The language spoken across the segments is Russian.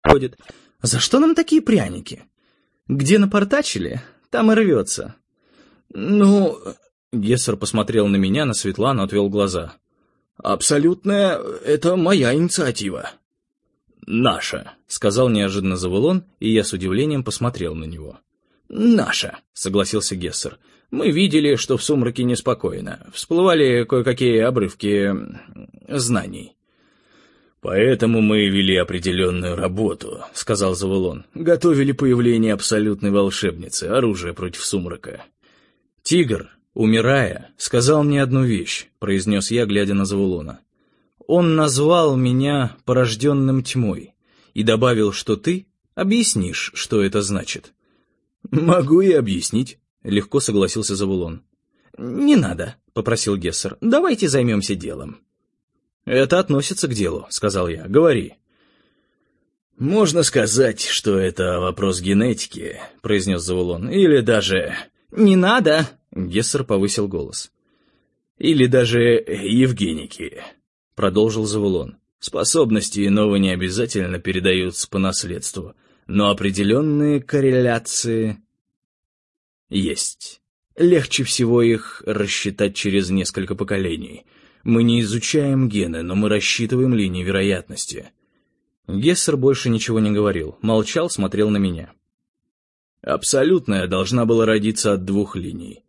ходит. За что нам такие пряники? Где напортачили, там и рвется. Ну, Гессер посмотрел на меня, на Светлану, отвел глаза. Абсолютная, это моя инициатива. Наша, сказал неожиданно Завулон, и я с удивлением посмотрел на него. Наша, согласился Гессер. Мы видели, что в сумраке неспокойно. Всплывали кое-какие обрывки знаний. «Поэтому мы вели определенную работу», — сказал Завулон. «Готовили появление абсолютной волшебницы, оружие против сумрака». «Тигр, умирая, сказал мне одну вещь», — произнес я, глядя на Завулона. «Он назвал меня порожденным тьмой и добавил, что ты объяснишь, что это значит». «Могу и объяснить», — легко согласился Завулон. «Не надо», — попросил Гессер. «Давайте займемся делом». «Это относится к делу», — сказал я. «Говори». «Можно сказать, что это вопрос генетики», — произнес Завулон. «Или даже...» «Не надо!» — Гессер повысил голос. «Или даже евгеники», — продолжил Завулон. «Способности иного не обязательно передаются по наследству, но определенные корреляции есть. Легче всего их рассчитать через несколько поколений. Мы не изучаем гены, но мы рассчитываем линии вероятности». Гессер больше ничего не говорил, молчал, смотрел на меня. «Абсолютная должна была родиться от 2 линий».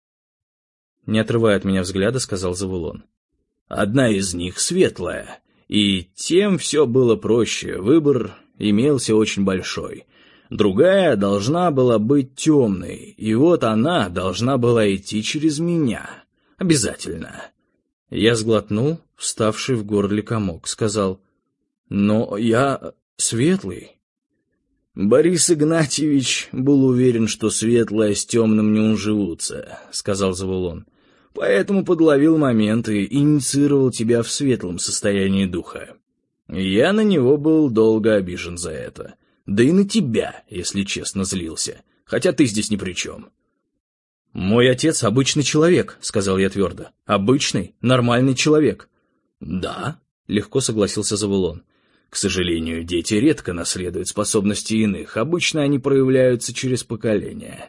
Не отрывая от меня взгляда, сказал Завулон. «Одна из них светлая, и тем все было проще, выбор имелся очень большой. Другая должна была быть темной, и вот она должна была идти через меня. Обязательно». Я сглотнул, вставший в горле комок, сказал: «Но я светлый». «Борис Игнатьевич был уверен, что светлое с темным не уживутся», — сказал Завулон. «Поэтому подловил момент и инициировал тебя в светлом состоянии духа. Я на него был долго обижен за это. Да и на тебя, если честно, злился, хотя ты здесь ни при чем». «Мой отец обычный человек», — сказал я твердо. «Обычный, нормальный человек». «Да», — легко согласился Завулон. «К сожалению, дети редко наследуют способности иных, обычно они проявляются через поколения».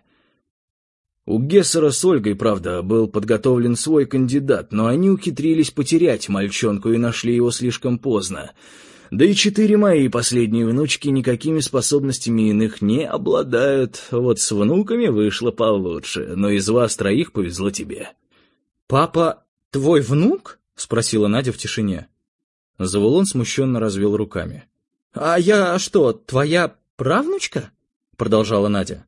У Гессера с Ольгой, правда, был подготовлен свой кандидат, но они ухитрились потерять мальчонку и нашли его слишком поздно. Да и 4 мои последние внучки никакими способностями иных не обладают. Вот с внуками вышло получше, но из вас 3 повезло тебе». «Папа твой внук?» — спросила Надя в тишине. Завулон смущенно развел руками. «А я что, твоя правнучка?» — продолжала Надя.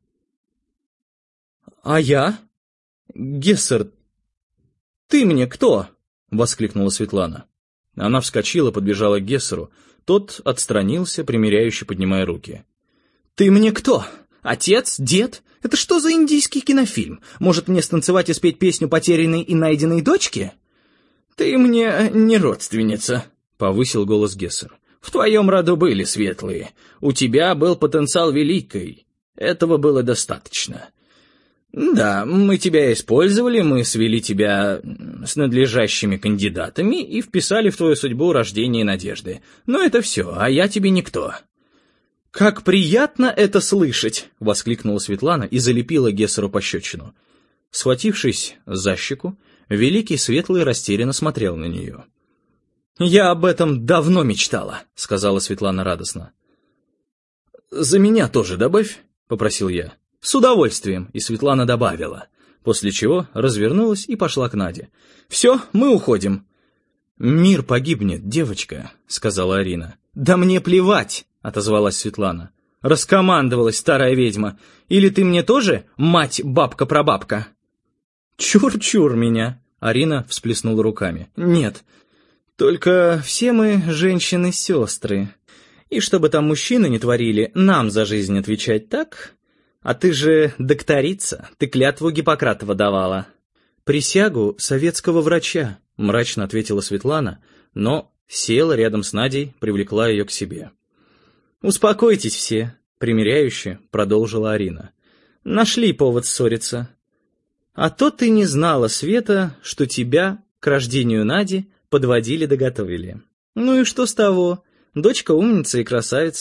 «А я? Гессер, ты мне кто?» — воскликнула Светлана. Она вскочила, подбежала к Гессеру. Тот отстранился, примиряюще поднимая руки. «Ты мне кто? Отец? Дед? Это что за индийский кинофильм? Может, мне станцевать и спеть песню потерянной и найденной дочки?» «Ты мне не родственница», — повысил голос Гессер. «В твоем роду были светлые. У тебя был потенциал великий. Этого было достаточно. Да, мы тебя использовали, мы свели тебя с надлежащими кандидатами и вписали в твою судьбу рождение надежды. Но это все, а я тебе никто». «Как приятно это слышать!» — воскликнула Светлана и залепила Гессеру пощечину. Схватившись за щеку, великий светлый растерянно смотрел на нее. «Я об этом давно мечтала», — сказала Светлана радостно. «За меня тоже добавь», — попросил я. «С удовольствием», — и Светлана добавила, после чего развернулась и пошла к Наде. «Все, мы уходим». «Мир погибнет, девочка», — сказала Арина. «Да мне плевать», — отозвалась Светлана. «Раскомандовалась старая ведьма. Или ты мне тоже мать-бабка-прабабка?» «Чур-чур меня», — Арина всплеснула руками. «Нет, только все мы женщины-сестры. И чтобы там мужчины не творили, нам за жизнь отвечать, так? А ты же докторица, ты клятву Гиппократова давала». «Присягу советского врача», — мрачно ответила Светлана, но села рядом с Надей, привлекла ее к себе. «Успокойтесь все», — примиряюще продолжила Арина. «Нашли повод ссориться. А то ты не знала, Света, что тебя к рождению Нади подводили да готовили. Ну и что с того? Дочка умница и красавица.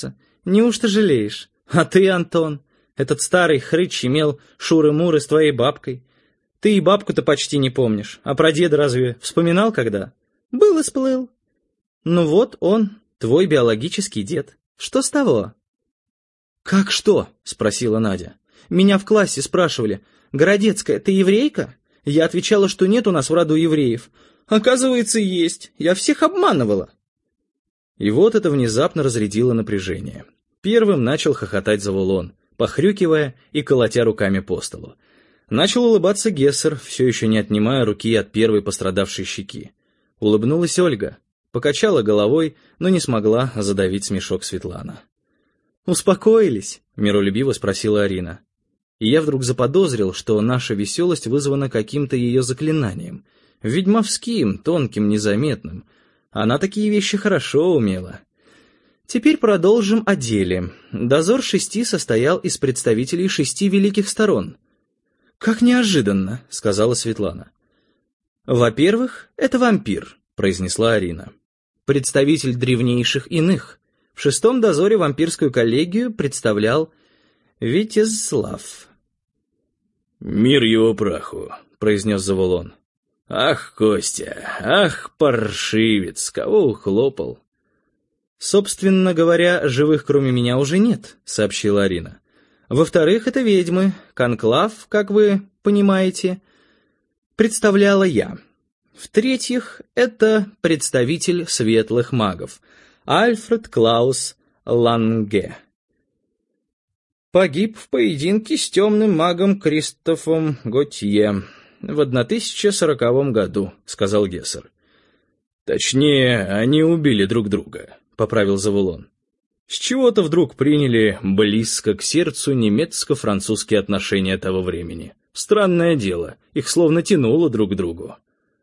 Неужто жалеешь? А ты, Антон, этот старый хрыч имел шуры-муры с твоей бабкой. Ты и бабку-то почти не помнишь, а про деда разве вспоминал когда? Был и сплыл. Ну вот он, твой биологический дед. Что с того? «Как что?» — спросила Надя. «Меня в классе спрашивали: Городецкая, ты еврейка?» Я отвечала, что нет у нас в роду евреев. Оказывается, есть. Я всех обманывала. И вот это внезапно разрядило напряжение. Первым начал хохотать Завулон, похрюкивая и колотя руками по столу. Начал улыбаться Гессер, все еще не отнимая руки от первой пострадавшей щеки. Улыбнулась Ольга, покачала головой, но не смогла задавить смешок Светлана. «Успокоились?» — миролюбиво спросила Арина. И я вдруг заподозрил, что наша веселость вызвана каким-то ее заклинанием. Ведьмовским, тонким, незаметным. Она такие вещи хорошо умела. Теперь продолжим о деле. Дозор 6 состоял из представителей 6 великих сторон. «Как неожиданно», — сказала Светлана. «Во-первых, это вампир», — произнесла Арина. «Представитель древнейших иных. В 6-м дозоре вампирскую коллегию представлял Витезслав». «Мир его праху», — произнес Завулон. «Ах, Костя, ах, паршивец, кого ухлопал?» «Собственно говоря, живых кроме меня уже нет», — сообщила Арина. «Во-вторых, это ведьмы. Конклав, как вы понимаете, представляла я. В-третьих, это представитель светлых магов. Альфред Клаус Ланге. Погиб в поединке с темным магом Кристофом Готье в 1040 году», — сказал Гессер. «Точнее, они убили друг друга», — поправил Завулон. «С чего-то вдруг приняли близко к сердцу немецко-французские отношения того времени. Странное дело, их словно тянуло друг к другу».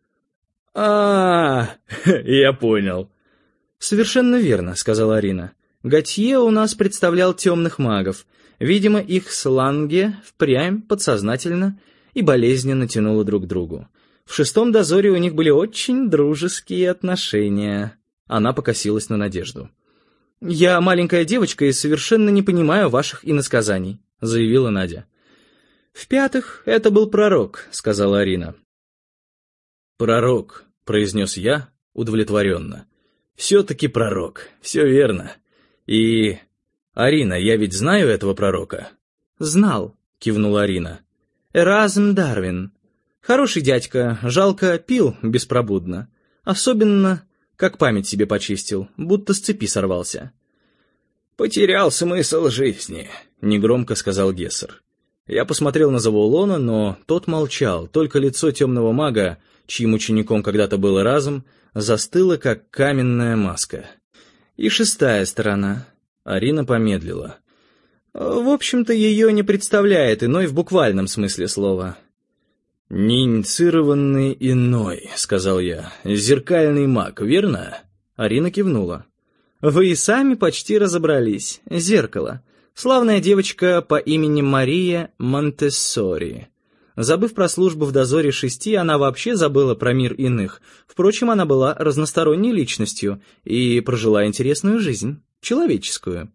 Я понял». «Совершенно верно», — сказала Арина. «Готье у нас представлял темных магов. Видимо, их с Ланге впрямь подсознательно и болезненно тянуло друг к другу. В 6-м дозоре у них были очень дружеские отношения». Она покосилась на Надежду. «Я маленькая девочка и совершенно не понимаю ваших иносказаний», — заявила Надя. «В-пятых, это был пророк», — сказала Арина. «Пророк», — произнес я удовлетворенно. «Все-таки пророк, все верно. И... Арина, я ведь знаю этого пророка?» «Знал», — кивнула Арина. «Эразм Дарвин. Хороший дядька, жалко, пил беспробудно. Особенно, как память себе почистил, будто с цепи сорвался». «Потерял смысл жизни», — негромко сказал Гессер. Я посмотрел на Завулона, но тот молчал, только лицо темного мага, чьим учеником когда-то был Эразм, застыло, как каменная маска. «И 6-я сторона». Арина помедлила. «В общем-то, ее не представляет иной в буквальном смысле слова». «Неинициированный иной», — сказал я. «Зеркальный маг, верно?» Арина кивнула. «Вы и сами почти разобрались. Зеркало. Славная девочка по имени Мария Монтессори. Забыв про службу в дозоре 6, она вообще забыла про мир иных. Впрочем, она была разносторонней личностью и прожила интересную жизнь, человеческую».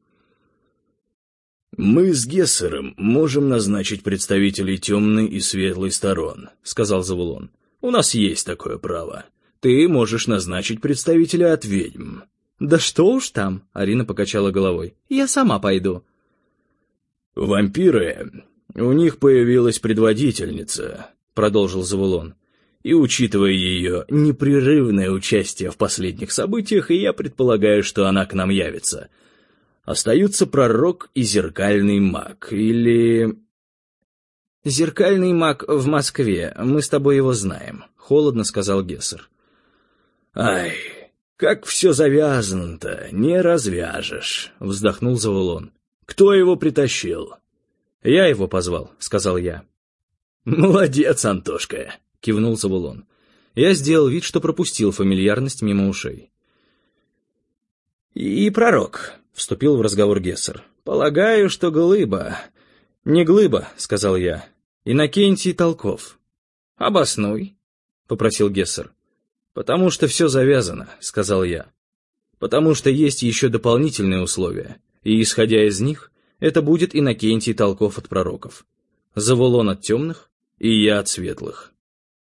«Мы с Гессером можем назначить представителей темной и светлой сторон», — сказал Завулон. «У нас есть такое право. Ты можешь назначить представителя от ведьм». «Да что уж там», — Арина покачала головой. «Я сама пойду». «Вампиры, у них появилась предводительница», — продолжил Завулон. «И, учитывая ее непрерывное участие в последних событиях, я предполагаю, что она к нам явится. Остаются пророк и зеркальный маг, или...» «Зеркальный маг в Москве, мы с тобой его знаем», — холодно сказал Гессер. «Ай, как все завязано-то, не развяжешь», — вздохнул Завулон. «Кто его притащил?» «Я его позвал», — сказал я. «Молодец, Антошка», — кивнул Завулон. Я сделал вид, что пропустил фамильярность мимо ушей. «И пророк», — вступил в разговор Гессер. «Полагаю, что глыба». «Не глыба», — сказал я. «Иннокентий Толков». «Обоснуй», — попросил Гессер. «Потому что все завязано», — сказал я. «Потому что есть еще дополнительные условия. И, исходя из них, это будет Иннокентий Толков от пророков. Завулон от темных, и я от светлых.